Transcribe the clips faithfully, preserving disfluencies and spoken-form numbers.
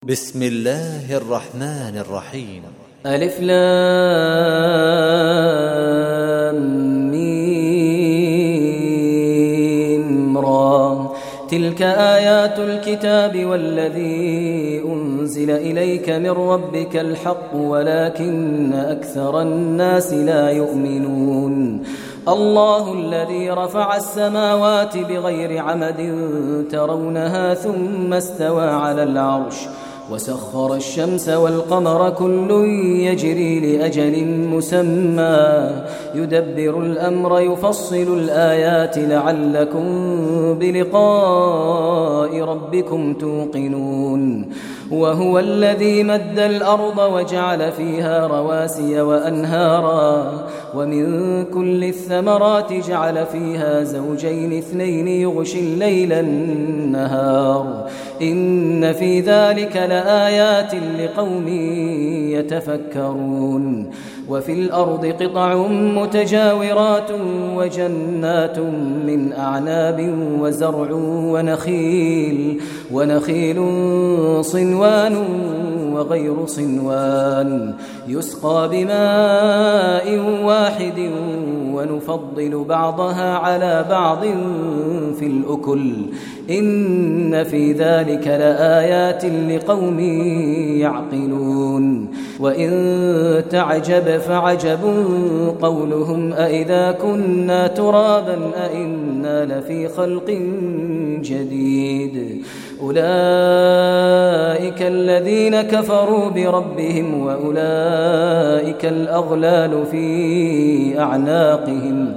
بسم الله الرحمن الرحيم. ألف لام ميم را. تلك آيات الكتاب والذي أنزل إليك من ربك الحق ولكن أكثر الناس لا يؤمنون. الله الذي رفع السماوات بغير عمد ترونها ثم استوى على العرش وسخر الشمس والقمر كل يجري لأجل مسمى يدبر الأمر يفصل الآيات لعلكم بلقاء ربكم توقنون. وهو الذي مد الأرض وجعل فيها رواسي وأنهارا ومن كل الثمرات جعل فيها زوجين اثنين يغشي الليل النهار إن في ذلك لآيات لقوم يتفكرون. وفي الأرض قطع متجاورات وجنات من أعناب وزرع ونخيل ونخيل صنوان وغير صنوان يسقى بماء واحد ونفضل بعضها على بعض في الأكل إن في ذلك لآيات لقوم يعقلون. وإن تعجب فعجب قولهم أإذا كنا ترابا أإنا لفي خلق جديد أولئك الذين كفروا بربهم وأولئك الأغلال في أعناقهم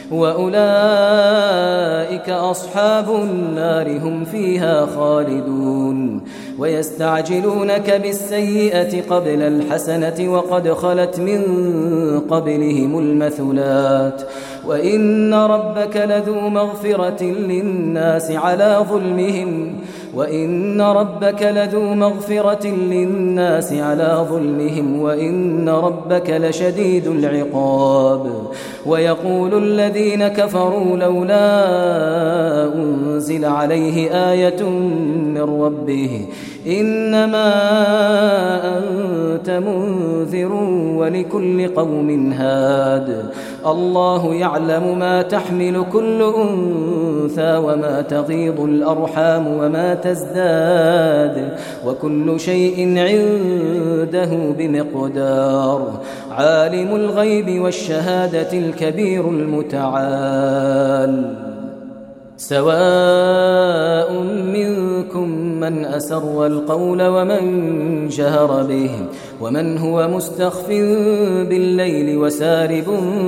وأولئك أصحاب النار هم فيها خالدون. ويستعجلونك بالسيئة قبل الحسنة وقد خلت من قبلهم المثلات وإن ربك لذو مغفرة للناس على ظلمهم وإن ربك لذو مغفرة للناس على ظلمهم وإن ربك لشديد العقاب. ويقول الذين كفروا لولا أنزل عليه آية من ربه إنما أنت منذر ولكل قوم هاد. الله يعلم ما تحمل كل أنثى وما تغيض الأرحام وما تزداد وكل شيء عنده بمقدار. عالم الغيب والشهادة الكبير المتعال. سواء منكم من أسر القول ومن جهر به ومن هو مستخف بالليل وسارب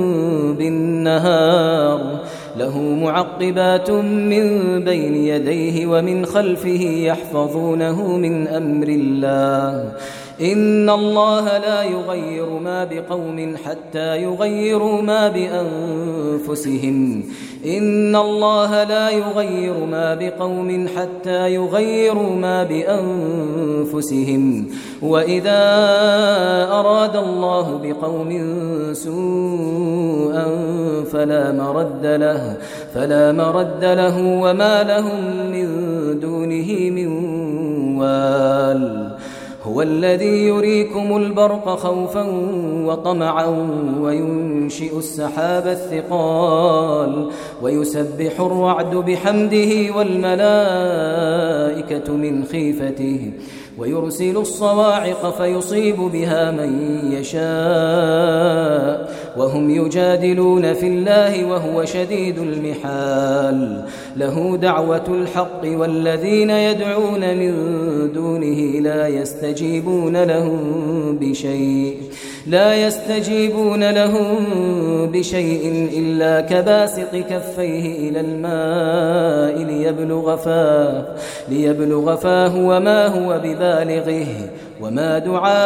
بالنهار له معقبات من بين يديه ومن خلفه يحفظونه من أمر الله إن الله لا يغير ما بقوم حتى يغيروا ما بأنفسهم إن الله لا يغير ما بقوم حتى يغيروا ما بأنفسهم وإذا أراد الله بقوم سوءا فلا مرد له فلا مرد له وما لهم من دونه من وال. هو الذي يريكم البرق خوفا وطمعا وينشئ السحاب الثقال ويسبح الرعد بحمده والملائكة من خيفته ويرسل الصواعق فيصيب بها من يشاء وهم يجادلون في الله وهو شديد المحال. له دعوة الحق والذين يدعون من دونه لا يستجيبون لهم بشيء لا يستجيبون لهم بشيء إلا كباسط كفيه إلى الماء ليبلغ فاه ليبلغ فاه وما هو ببالغه وما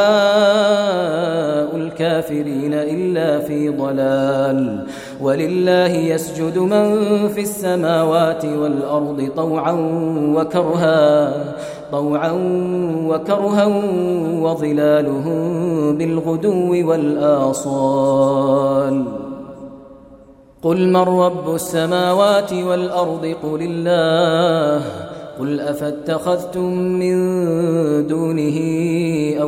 دعاء الكافرين إلا في ضلال. ولله يسجد من في السماوات والأرض طوعا وكرها طوعا وكرها وظلالهم بالغدو والآصال. قل من رب السماوات والأرض قل الله قل أفاتخذتم من دونه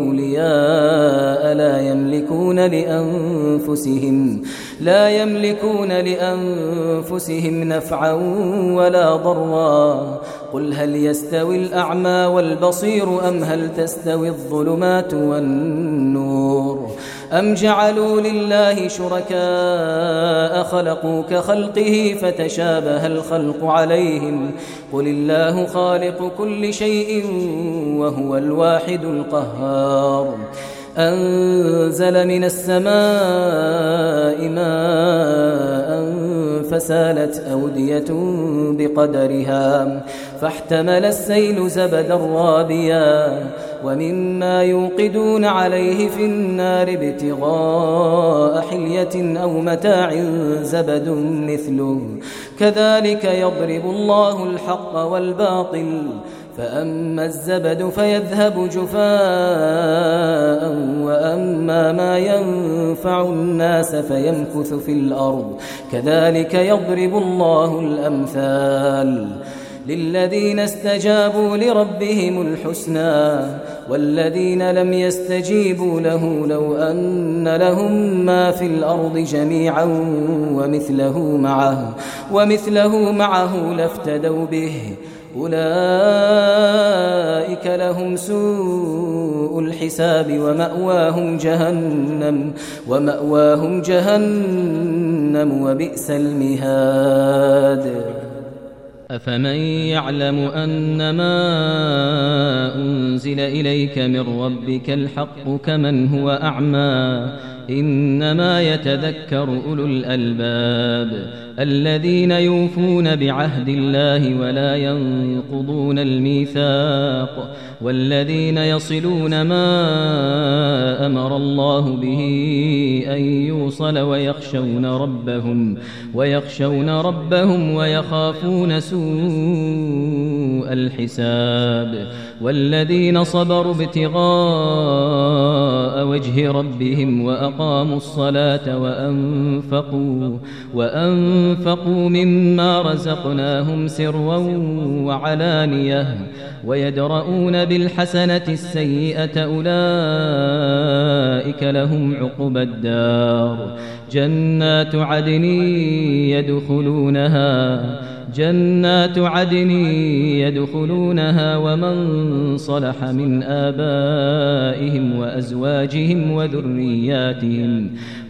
أولياء لا يملكون لأنفسهم لا يملكون لأنفسهم نفعا ولا ضرا قل هل يستوي الأعمى والبصير أم هل تستوي الظلمات والنور أم جعلوا لله شركاء خلقوا كخلقه فتشابه الخلق عليهم قل الله خالق كل شيء وهو الواحد القهار أنزل من السماء ماء فسالت أودية بقدرها فاحتمل السيل زبدا رابيا ومما يوقدون عليه في النار ابتغاء حلية أو متاع زبد مثله كذلك يضرب الله الحق والباطل فأما الزبد فيذهب جفاء وأما ما ينفع الناس فيمكث في الأرض كذلك يضرب الله الأمثال للذين استجابوا لربهم الحسنى والذين لم يستجيبوا له لو أن لهم ما في الأرض جميعا ومثله معه, ومثله معه لافتدوا به أولئك لهم سوء الحساب ومأواهم جهنم ومأواهم جهنم وبئس المهاد أفمن يعلم أنما أنزل إليك من ربك الحق كمن هو أعمى إنما يتذكر أولو الألباب الذين يوفون بعهد الله ولا ينقضون الميثاق والذين يصلون ما أمر الله به أن يوصل ويخشون ربهم ويخشون ربهم ويخافون سوء الحساب والذين صبروا ابتغاء وجه ربهم وأقاموا الصلاة وأنفقوا وأنفقوا مما رزقناهم سرا وعلانية ويدرؤون بالحسنة السيئة أولئك لهم عقبى الدار جنات عدن يدخلونها جنات عدن يدخلونها ومن صلح من آبائهم وأزواجهم وذرياتهم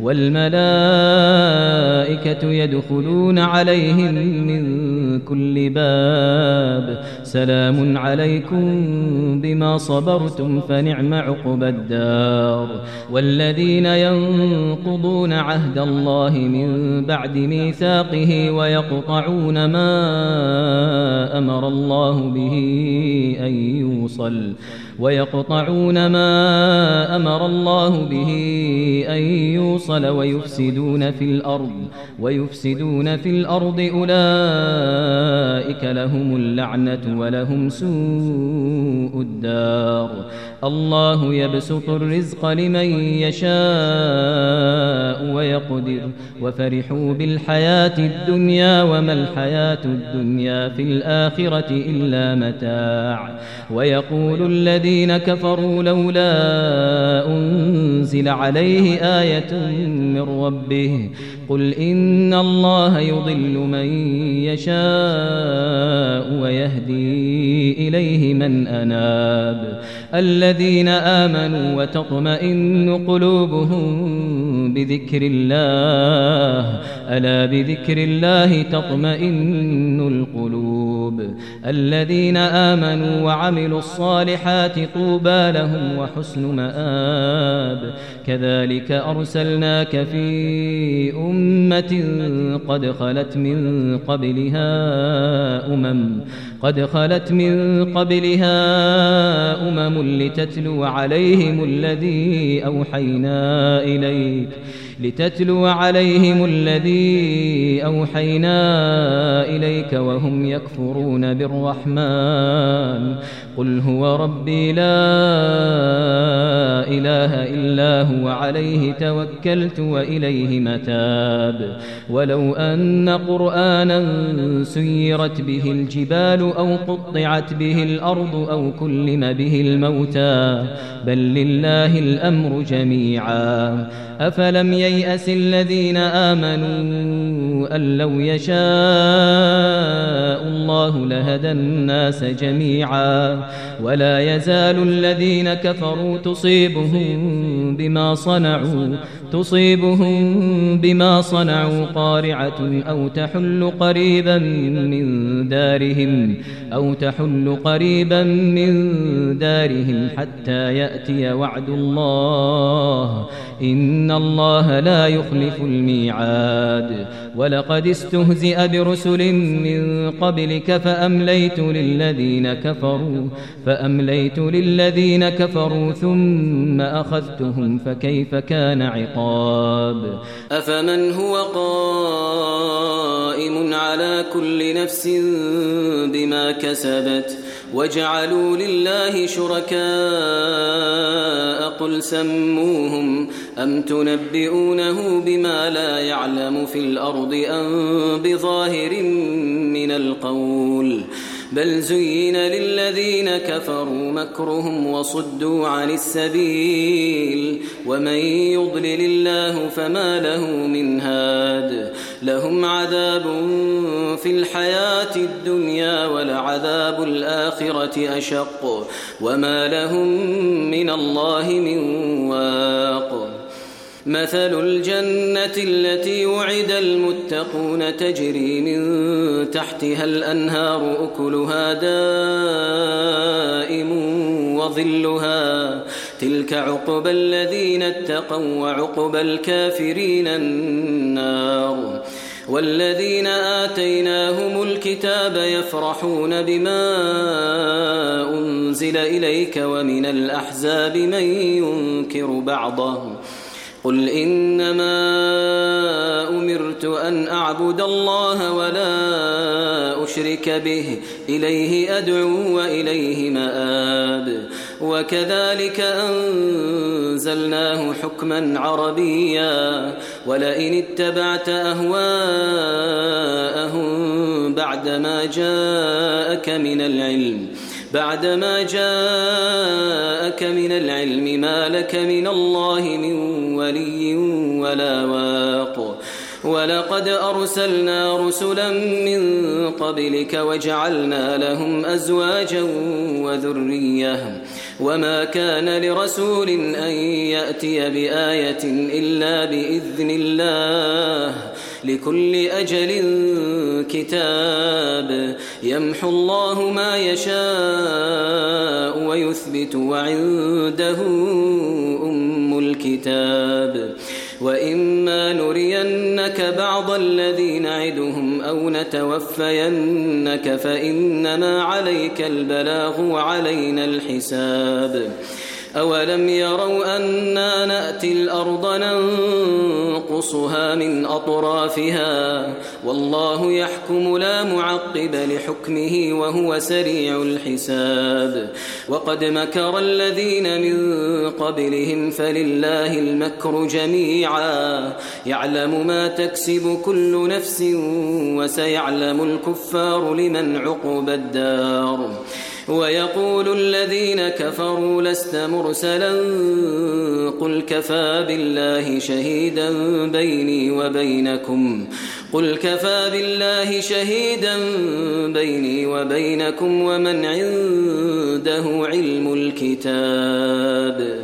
والملائكة يدخلون عليهم من كل باب سلام عليكم بما صبرتم فنعم عقبى الدار والذين ينقضون عهد الله من بعد ميثاقه ويقطعون ما أمر الله به أن يوصل ويقطعون ما أمر الله به أن يوصل ويفسدون في الأرض ويفسدون في الأرض أولئك لهم اللعنة ولهم سوء الدار الله يبسط الرزق لمن يشاء ويقدر وفرحوا بالحياة الدنيا وما الحياة الدنيا في الآخرة إلا متاع ويقول الذين كفروا لولا أنزل عليه آية من ربه قل إن الله يضل من يشاء ويهدي إليه من أناب الذين آمنوا وتطمئن قلوبهم بذكر الله ألا بذكر الله تطمئن القلوب الذين آمنوا وعملوا الصالحات طوبى لهم وحسن مآب كذلك أرسلناك في أمة قد خلت من قبلها أمم قد خلت من قبلها أمم لتتلو عليهم الذي أوحينا إليك لتتلو عليهم الذي أوحينا إليك وهم يكفرون بالرحمن قل هو ربي لا إله إلا هو عليه توكلت وإليه متاب ولو أن قرآنا سيرت به الجبال أو قطعت به الأرض أو كلم به الموتى بل لله الأمر جميعا أفلم ييأس الذين آمنوا أن لو يشاء الله لهدى الناس جميعا ولا يزال الذين كفروا تصيبهم بما صنعوا تصيبهم بما صنعوا قارعة أو تحل قريبا من دارهم أو تحل قريبا من دارهم حتى يأتي وعد الله إن الله لا يخلف الميعاد ولقد استهزئ برسل من قبلك فأمليت للذين كفروا فأمليت للذين كفروا ثم أخذتهم فكيف كان عقاب أفمن هو قائم على كل نفس بما كسبت وجعلوا لله شركاء قل سموهم أم تنبئونه بما لا يعلم في الأرض أم بظاهر من القول بل زين للذين كفروا مكرهم وصدوا عن السبيل ومن يضلل الله فما له من هاد لهم عذاب في الحياة الدنيا ولعذاب الآخرة أشق وما لهم من الله من واق مثل الجنة التي وعد المتقون تجري من تحتها الأنهار أكلها دائم وظلها تلك عقبى الذين اتقوا وعقبى الكافرين النار والذين آتيناهم الكتاب يفرحون بما أنزل إليك ومن الأحزاب من ينكر بعضه قل إنما أمرت أن أعبد الله ولا أشرك به إليه أدعو وإليه مآب وكذلك أنزلناه حكما عربيا ولئن اتبعت أهواءهم بعدما جاءك من العلم بعدما جاءك من العلم ما لك من الله من ولي ولا واق ولقد أرسلنا رسلا من قبلك وجعلنا لهم أزواجا وذرية وما كان لرسول أن يأتي بآية إلا بإذن الله لكل أجل كتاب يمحو الله ما يشاء ويثبت وعنده أم الكتاب وإما نرينك بعض الذي نعدهم أو نتوفينك فإنما عليك البلاغ وعلينا الحساب أولم يروا أنا نأتي الأرض ننقصها من أطرافها والله يحكم لا معقب لحكمه وهو سريع الحساب وقد مكر الذين من قبلهم فلله المكر جميعا يعلم ما تكسب كل نفس وسيعلم الكفار لمن عقبى الدار ويقول الذين كفروا لست مرسلا قل كفى بالله شهيدا بيني وبينكم قل كفى بالله شهيدا بيني وبينكم ومن عنده علم الكتاب